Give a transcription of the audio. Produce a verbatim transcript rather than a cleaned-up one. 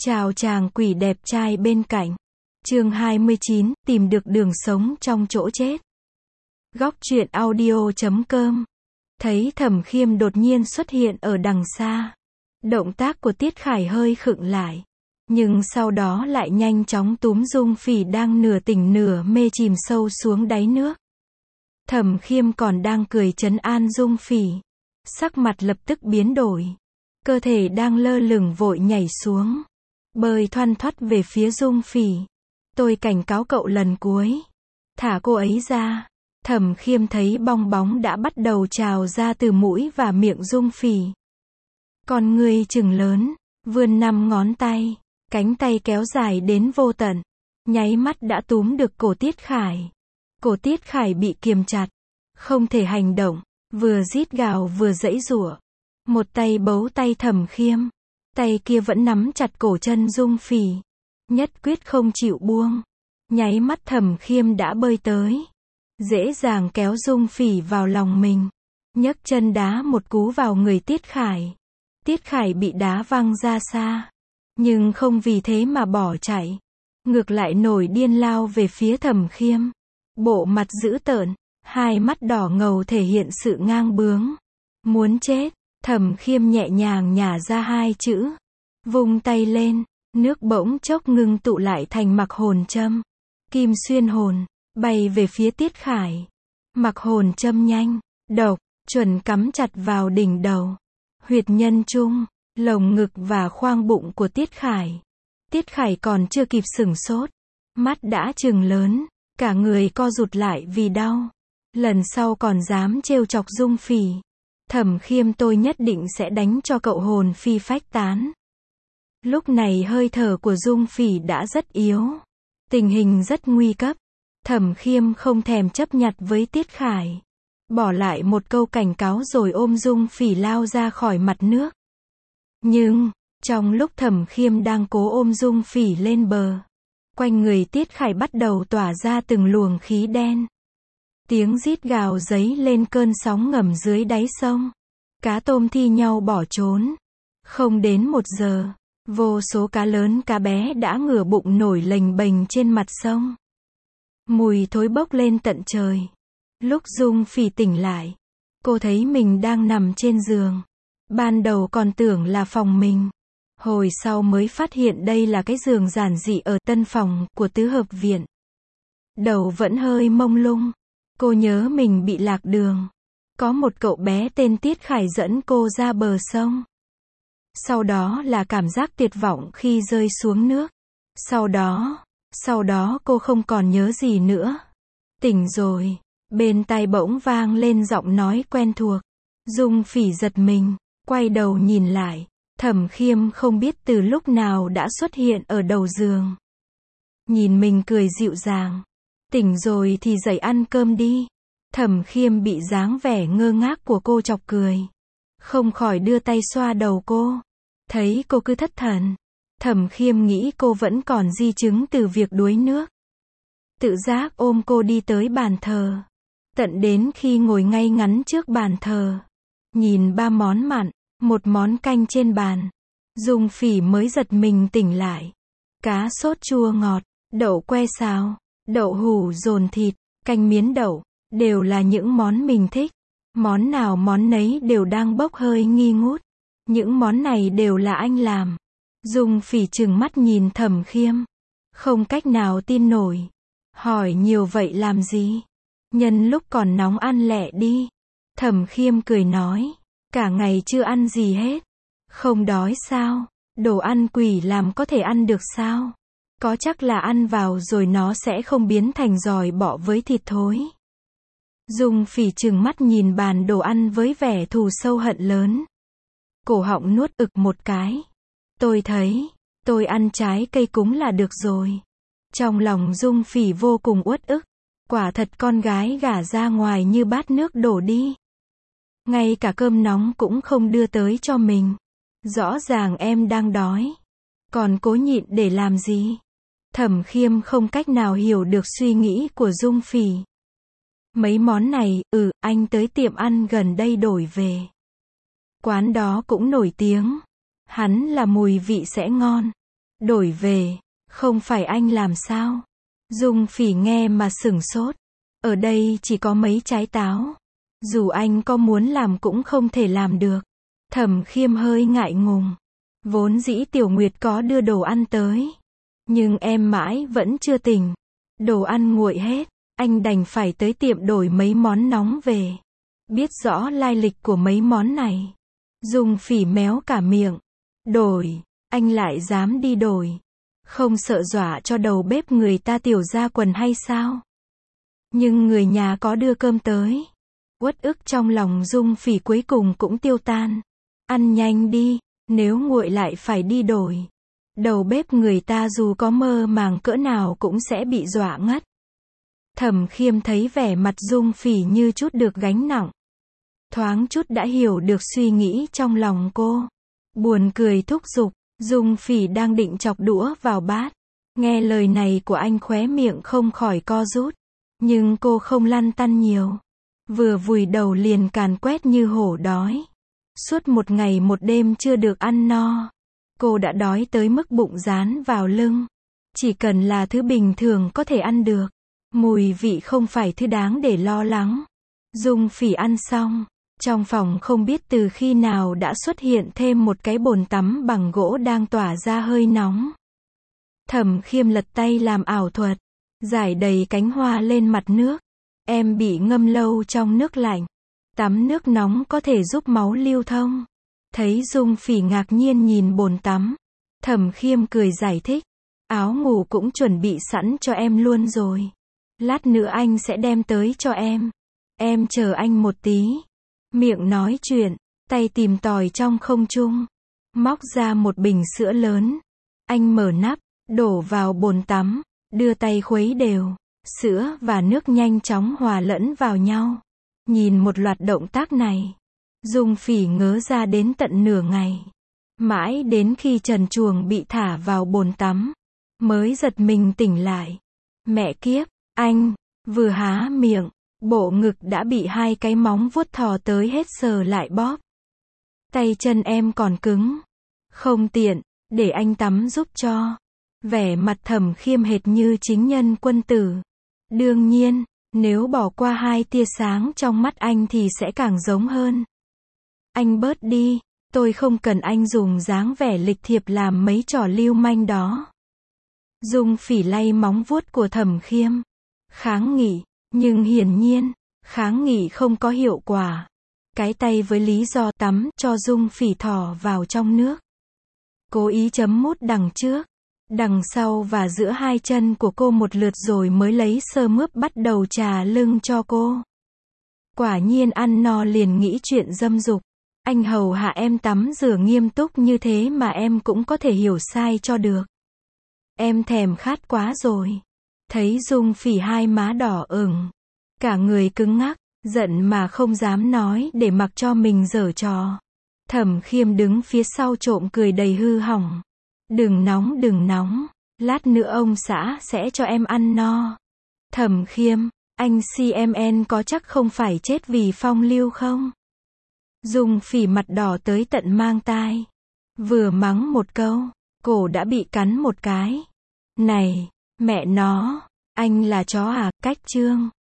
Chào chàng quỷ đẹp trai bên cạnh. Chương hai mươi chín, tìm được đường sống trong chỗ chết. Góc truyện audio chấm com. Thấy Thẩm Khiêm đột nhiên xuất hiện ở đằng xa. Động tác của Tiết Khải hơi khựng lại. Nhưng sau đó lại nhanh chóng túm Dung Phỉ đang nửa tỉnh nửa mê chìm sâu xuống đáy nước. Thẩm Khiêm còn đang cười trấn an Dung Phỉ. Sắc mặt lập tức biến đổi. Cơ thể đang lơ lửng vội nhảy xuống. Bơi thoăn thoắt về phía Dung Phỉ. Tôi cảnh cáo cậu lần cuối. Thả cô ấy ra. Thẩm Khiêm thấy bong bóng đã bắt đầu trào ra từ mũi và miệng Dung Phỉ. Con ngươi trừng lớn, vươn năm ngón tay, cánh tay kéo dài đến vô tận. Nháy mắt đã túm được cổ Tiết Khải. Cổ Tiết Khải bị kiềm chặt, không thể hành động, vừa rít gào vừa giãy giụa. Một tay bấu tay Thẩm Khiêm, tay kia vẫn nắm chặt cổ chân Dung Phỉ, nhất quyết không chịu buông. Nháy mắt Thẩm Khiêm đã bơi tới, dễ dàng kéo Dung Phỉ vào lòng mình, nhấc chân đá một cú vào người Tiết Khải. Tiết Khải bị đá văng ra xa, nhưng không vì thế mà bỏ chạy, ngược lại nổi điên lao về phía Thẩm Khiêm. Bộ mặt dữ tợn, hai mắt đỏ ngầu thể hiện sự ngang bướng. Muốn chết. Thẩm Khiêm nhẹ nhàng nhả ra hai chữ, vung tay lên, nước bỗng chốc ngưng tụ lại thành mặc hồn châm. Kim xuyên hồn, bay về phía Tiết Khải. Mặc hồn châm nhanh, độc, chuẩn cắm chặt vào đỉnh đầu, huyệt nhân trung, lồng ngực và khoang bụng của Tiết Khải. Tiết Khải còn chưa kịp sửng sốt, mắt đã trừng lớn, cả người co rụt lại vì đau. Lần sau còn dám trêu chọc Dung Phỉ, Thẩm Khiêm tôi nhất định sẽ đánh cho cậu hồn phi phách tán. Lúc này hơi thở của Dung Phỉ đã rất yếu, tình hình rất nguy cấp. Thẩm Khiêm không thèm chấp nhặt với Tiết Khải, bỏ lại một câu cảnh cáo rồi ôm Dung Phỉ lao ra khỏi mặt nước. Nhưng, trong lúc Thẩm Khiêm đang cố ôm Dung Phỉ lên bờ, quanh người Tiết Khải bắt đầu tỏa ra từng luồng khí đen. Tiếng rít gào dấy lên cơn sóng ngầm dưới đáy sông. Cá tôm thi nhau bỏ trốn. Không đến một giờ, vô số cá lớn cá bé đã ngửa bụng nổi lềnh bềnh trên mặt sông. Mùi thối bốc lên tận trời. Lúc Dung Phỉ tỉnh lại, cô thấy mình đang nằm trên giường. Ban đầu còn tưởng là phòng mình. Hồi sau mới phát hiện đây là cái giường giản dị ở tân phòng của tứ hợp viện. Đầu vẫn hơi mông lung. Cô nhớ mình bị lạc đường. Có một cậu bé tên Tiết Khải dẫn cô ra bờ sông. Sau đó là cảm giác tuyệt vọng khi rơi xuống nước. Sau đó, sau đó cô không còn nhớ gì nữa. Tỉnh rồi, bên tai bỗng vang lên giọng nói quen thuộc. Dung Phỉ giật mình, quay đầu nhìn lại. Thẩm Khiêm không biết từ lúc nào đã xuất hiện ở đầu giường. Nhìn mình cười dịu dàng. Tỉnh rồi thì dậy ăn cơm đi. Thẩm Khiêm bị dáng vẻ ngơ ngác của cô chọc cười. Không khỏi đưa tay xoa đầu cô. Thấy cô cứ thất thần. Thẩm Khiêm nghĩ cô vẫn còn di chứng từ việc đuối nước. Tự giác ôm cô đi tới bàn thờ. Tận đến khi ngồi ngay ngắn trước bàn thờ, nhìn ba món mặn, một món canh trên bàn, Dung Phỉ mới giật mình tỉnh lại. Cá sốt chua ngọt, đậu que xào, đậu hủ dồn thịt, canh miến đậu, đều là những món mình thích. Món nào món nấy đều đang bốc hơi nghi ngút. Những món này đều là anh làm. Dung Phỉ trừng mắt nhìn Thẩm Khiêm, không cách nào tin nổi. Hỏi nhiều vậy làm gì? Nhân lúc còn nóng ăn lẹ đi. Thẩm Khiêm cười nói, cả ngày chưa ăn gì hết. Không đói sao? Đồ ăn quỷ làm có thể ăn được sao? Có chắc là ăn vào rồi nó sẽ không biến thành giòi bọ với thịt thối. Dung Phỉ trừng mắt nhìn bàn đồ ăn với vẻ thù sâu hận lớn. Cổ họng nuốt ực một cái. Tôi thấy, tôi ăn trái cây cúng là được rồi. Trong lòng Dung Phỉ vô cùng uất ức. Quả thật con gái gả ra ngoài như bát nước đổ đi. Ngay cả cơm nóng cũng không đưa tới cho mình. Rõ ràng em đang đói. Còn cố nhịn để làm gì? Thẩm Khiêm không cách nào hiểu được suy nghĩ của Dung Phỉ. Mấy món này, ừ, anh tới tiệm ăn gần đây đổi về. Quán đó cũng nổi tiếng. Hắn là mùi vị sẽ ngon. Đổi về, không phải anh làm sao? Dung Phỉ nghe mà sửng sốt. Ở đây chỉ có mấy trái táo. Dù anh có muốn làm cũng không thể làm được. Thẩm Khiêm hơi ngại ngùng. Vốn dĩ Tiểu Nguyệt có đưa đồ ăn tới. Nhưng em mãi vẫn chưa tỉnh. Đồ ăn nguội hết. Anh đành phải tới tiệm đổi mấy món nóng về. Biết rõ lai lịch của mấy món này. Dung Phỉ méo cả miệng. Đổi, anh lại dám đi đổi. Không sợ dọa cho đầu bếp người ta tiểu ra quần hay sao? Nhưng người nhà có đưa cơm tới. Uất ức trong lòng Dung Phỉ cuối cùng cũng tiêu tan. Ăn nhanh đi, nếu nguội lại phải đi đổi. Đầu bếp người ta dù có mơ màng cỡ nào cũng sẽ bị dọa ngất. Thẩm Khiêm thấy vẻ mặt Dung Phỉ như chút được gánh nặng. Thoáng chút đã hiểu được suy nghĩ trong lòng cô. Buồn cười thúc giục, Dung Phỉ đang định chọc đũa vào bát. Nghe lời này của anh khóe miệng không khỏi co rút. Nhưng cô không lăn tăn nhiều. Vừa vùi đầu liền càn quét như hổ đói. Suốt một ngày một đêm chưa được ăn no. Cô đã đói tới mức bụng dán vào lưng. Chỉ cần là thứ bình thường có thể ăn được. Mùi vị không phải thứ đáng để lo lắng. Dung Phỉ ăn xong. Trong phòng không biết từ khi nào đã xuất hiện thêm một cái bồn tắm bằng gỗ đang tỏa ra hơi nóng. Thẩm Khiêm lật tay làm ảo thuật. Rải đầy cánh hoa lên mặt nước. Em bị ngâm lâu trong nước lạnh. Tắm nước nóng có thể giúp máu lưu thông. Thấy Dung Phỉ ngạc nhiên nhìn bồn tắm. Thẩm Khiêm cười giải thích. Áo ngủ cũng chuẩn bị sẵn cho em luôn rồi. Lát nữa anh sẽ đem tới cho em. Em chờ anh một tí. Miệng nói chuyện, tay tìm tòi trong không trung. Móc ra một bình sữa lớn. Anh mở nắp, đổ vào bồn tắm, đưa tay khuấy đều. Sữa và nước nhanh chóng hòa lẫn vào nhau. Nhìn một loạt động tác này, Dung Phỉ ngớ ra đến tận nửa ngày. Mãi đến khi trần truồng bị thả vào bồn tắm, mới giật mình tỉnh lại. Mẹ kiếp, anh, vừa há miệng, bộ ngực đã bị hai cái móng vuốt thò tới hết sờ lại bóp. Tay chân em còn cứng. Không tiện, để anh tắm giúp cho. Vẻ mặt Thẩm Khiêm hệt như chính nhân quân tử. Đương nhiên, nếu bỏ qua hai tia sáng trong mắt anh thì sẽ càng giống hơn. Anh bớt đi, tôi không cần anh dùng dáng vẻ lịch thiệp làm mấy trò lưu manh đó. Dung Phỉ lay móng vuốt của Thẩm Khiêm. Kháng nghị, nhưng hiển nhiên, kháng nghị không có hiệu quả. Cái tay với lý do tắm cho Dung Phỉ thò vào trong nước. Cố ý chấm mút đằng trước, đằng sau và giữa hai chân của cô một lượt rồi mới lấy sơ mướp bắt đầu chà lưng cho cô. Quả nhiên ăn no liền nghĩ chuyện dâm dục. Anh hầu hạ em tắm rửa nghiêm túc như thế mà em cũng có thể hiểu sai cho được. Em thèm khát quá rồi. Thấy Dung Phỉ hai má đỏ ửng, cả người cứng ngắc, giận mà không dám nói để mặc cho mình giở trò. Thẩm Khiêm đứng phía sau trộm cười đầy hư hỏng. Đừng nóng đừng nóng, lát nữa ông xã sẽ cho em ăn no. Thẩm Khiêm, anh xê em en có chắc không phải chết vì phong lưu không? Dung Phỉ mặt đỏ tới tận mang tai. Vừa mắng một câu, cổ đã bị cắn một cái. Này, mẹ nó, anh là chó à, cách chương.